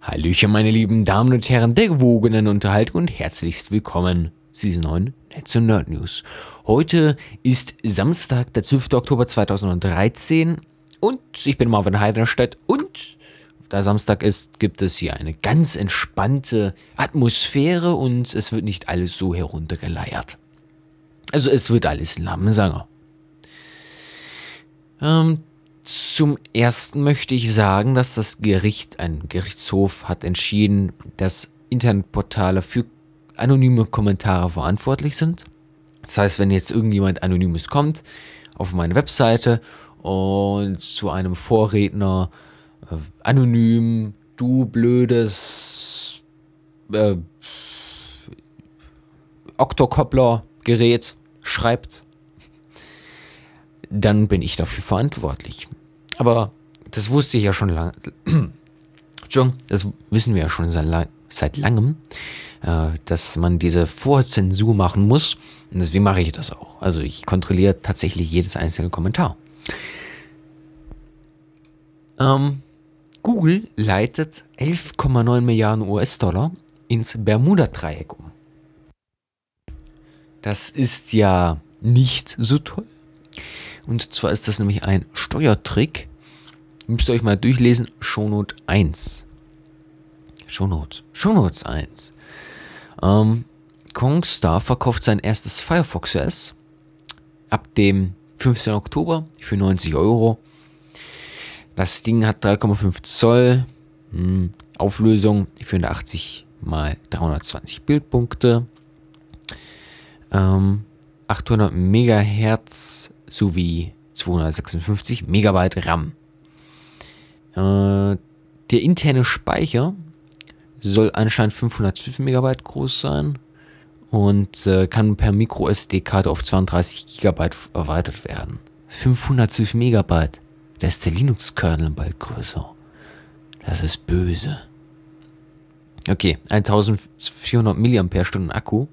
Hallöchen, meine lieben Damen und Herren der gewogenen Unterhaltung und herzlichst willkommen zu diesen neuen Netz- und Nerd-News. Heute ist Samstag, der 12. Oktober 2013 und ich bin Marvin Heidenstedt und da Samstag ist, gibt es hier eine ganz entspannte Atmosphäre und es wird nicht alles so heruntergeleiert. Also es wird alles Lammensanger. Zum ersten möchte ich sagen, dass ein Gerichtshof hat entschieden, dass Internetportale für anonyme Kommentare verantwortlich sind. Das heißt, wenn jetzt irgendjemand Anonymes kommt auf meine Webseite und zu einem Vorredner anonym, du blödes Oktokoppler-Gerät schreibt, dann bin ich dafür verantwortlich. Aber das wusste ich ja schon lange. Das wissen wir ja schon seit langem, dass man diese Vorzensur machen muss. Und deswegen mache ich das auch. Also ich kontrolliere tatsächlich jedes einzelne Kommentar. Google leitet 11,9 Milliarden US-Dollar ins Bermuda-Dreieck um. Das ist ja nicht so toll. Und zwar ist das nämlich ein Steuertrick. Müsst ihr euch mal durchlesen. Shownote 1. Shownotes 1. Kongstar verkauft sein erstes Firefox OS ab dem 15. Oktober für 90 Euro. Das Ding hat 3,5 Zoll Auflösung, 480 x 320 Bildpunkte, 800 Megahertz sowie 256 Megabyte RAM. Der interne Speicher soll anscheinend 512 Megabyte groß sein und kann per Micro-SD-Karte auf 32 Gigabyte erweitert werden. 512 Megabyte. Da ist der Linux-Kernel bald größer. Das ist böse. Okay, 1400 mAh Akku.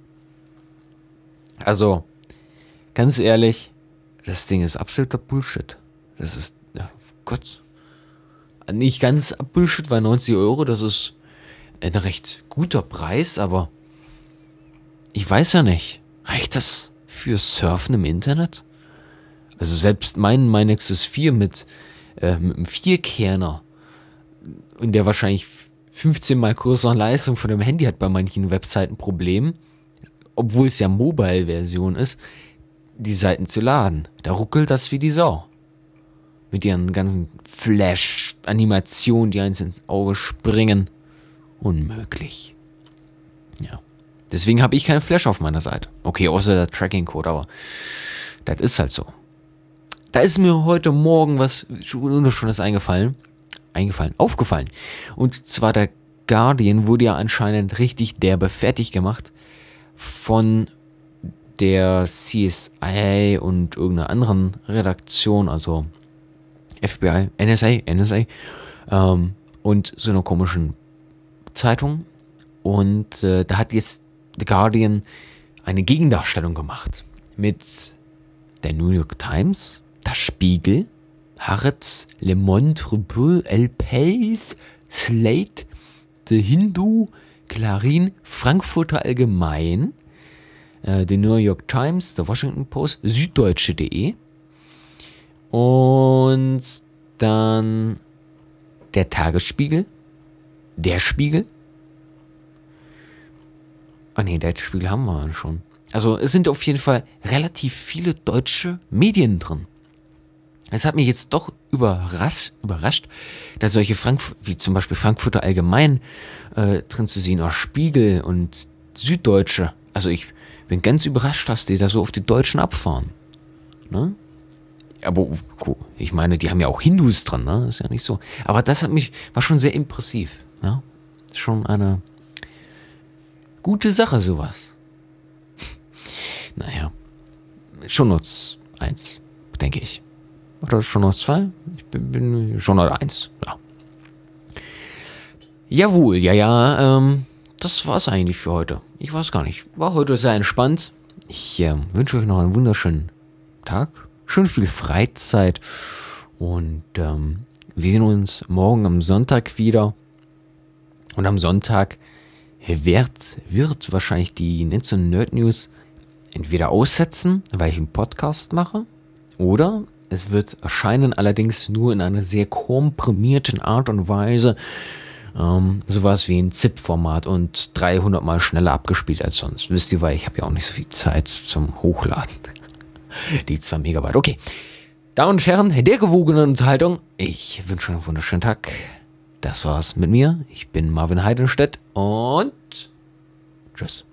Also, ganz ehrlich, das Ding ist absoluter Bullshit. Das ist, Gott, nicht ganz Bullshit, weil 90 Euro, das ist ein recht guter Preis, aber ich weiß ja nicht, reicht das für Surfen im Internet? Also selbst mein Nexus 4 mit einem 4-Kerner und der wahrscheinlich 15 mal größere Leistung von dem Handy hat bei manchen Webseiten ein Problem, obwohl es ja Mobile-Version ist, die Seiten zu laden. Da ruckelt das wie die Sau. Mit ihren ganzen Flash-Animationen, die eins ins Auge springen. Unmöglich. Ja. Deswegen habe ich keinen Flash auf meiner Seite. Okay, außer der Tracking-Code, aber das ist halt so. Da ist mir heute Morgen was Wunderschönes aufgefallen. Und zwar der Guardian wurde ja anscheinend richtig derbe fertig gemacht von der CSI und irgendeiner anderen Redaktion, also FBI, NSA und so einer komischen Zeitung. Und da hat jetzt The Guardian eine Gegendarstellung gemacht mit der New York Times, der Spiegel, Haaretz, Le Monde, Repubblique, El País, Slate, The Hindu, Clarín, Frankfurter Allgemein, die New York Times, der Washington Post, Süddeutsche.de und dann der Tagesspiegel, der Spiegel. Der Spiegel haben wir schon. Also es sind auf jeden Fall relativ viele deutsche Medien drin. Es hat mich jetzt doch überrascht, dass solche wie zum Beispiel Frankfurter Allgemein drin zu sehen, oder Spiegel und Süddeutsche. Also ich bin ganz überrascht, dass die da so auf die Deutschen abfahren. Ne? Aber ich meine, die haben ja auch Hindus drin, ne? Ist ja nicht so. Aber das war schon sehr impressiv. Ja? Schon eine gute Sache, sowas. Naja. Shownotes 1, denke ich. Oder Shownotes 2? Ich bin Shownotes 1, ja. Jawohl, das war's eigentlich für heute. Ich weiß gar nicht. War heute sehr entspannt. Ich wünsche euch noch einen wunderschönen Tag. Schön viel Freizeit. Und wir sehen uns morgen am Sonntag wieder. Und am Sonntag wird wahrscheinlich die Netz- und Nerd-News entweder aussetzen, weil ich einen Podcast mache, oder es wird erscheinen, allerdings nur in einer sehr komprimierten Art und Weise. Sowas wie ein ZIP-Format und 300 Mal schneller abgespielt als sonst. Wisst ihr, weil ich habe ja auch nicht so viel Zeit zum Hochladen. Die 2 Megabyte. Okay. Damen und Herren, der gewogenen Unterhaltung. Ich wünsche einen wunderschönen Tag. Das war's mit mir. Ich bin Marvin Heidenstedt und tschüss.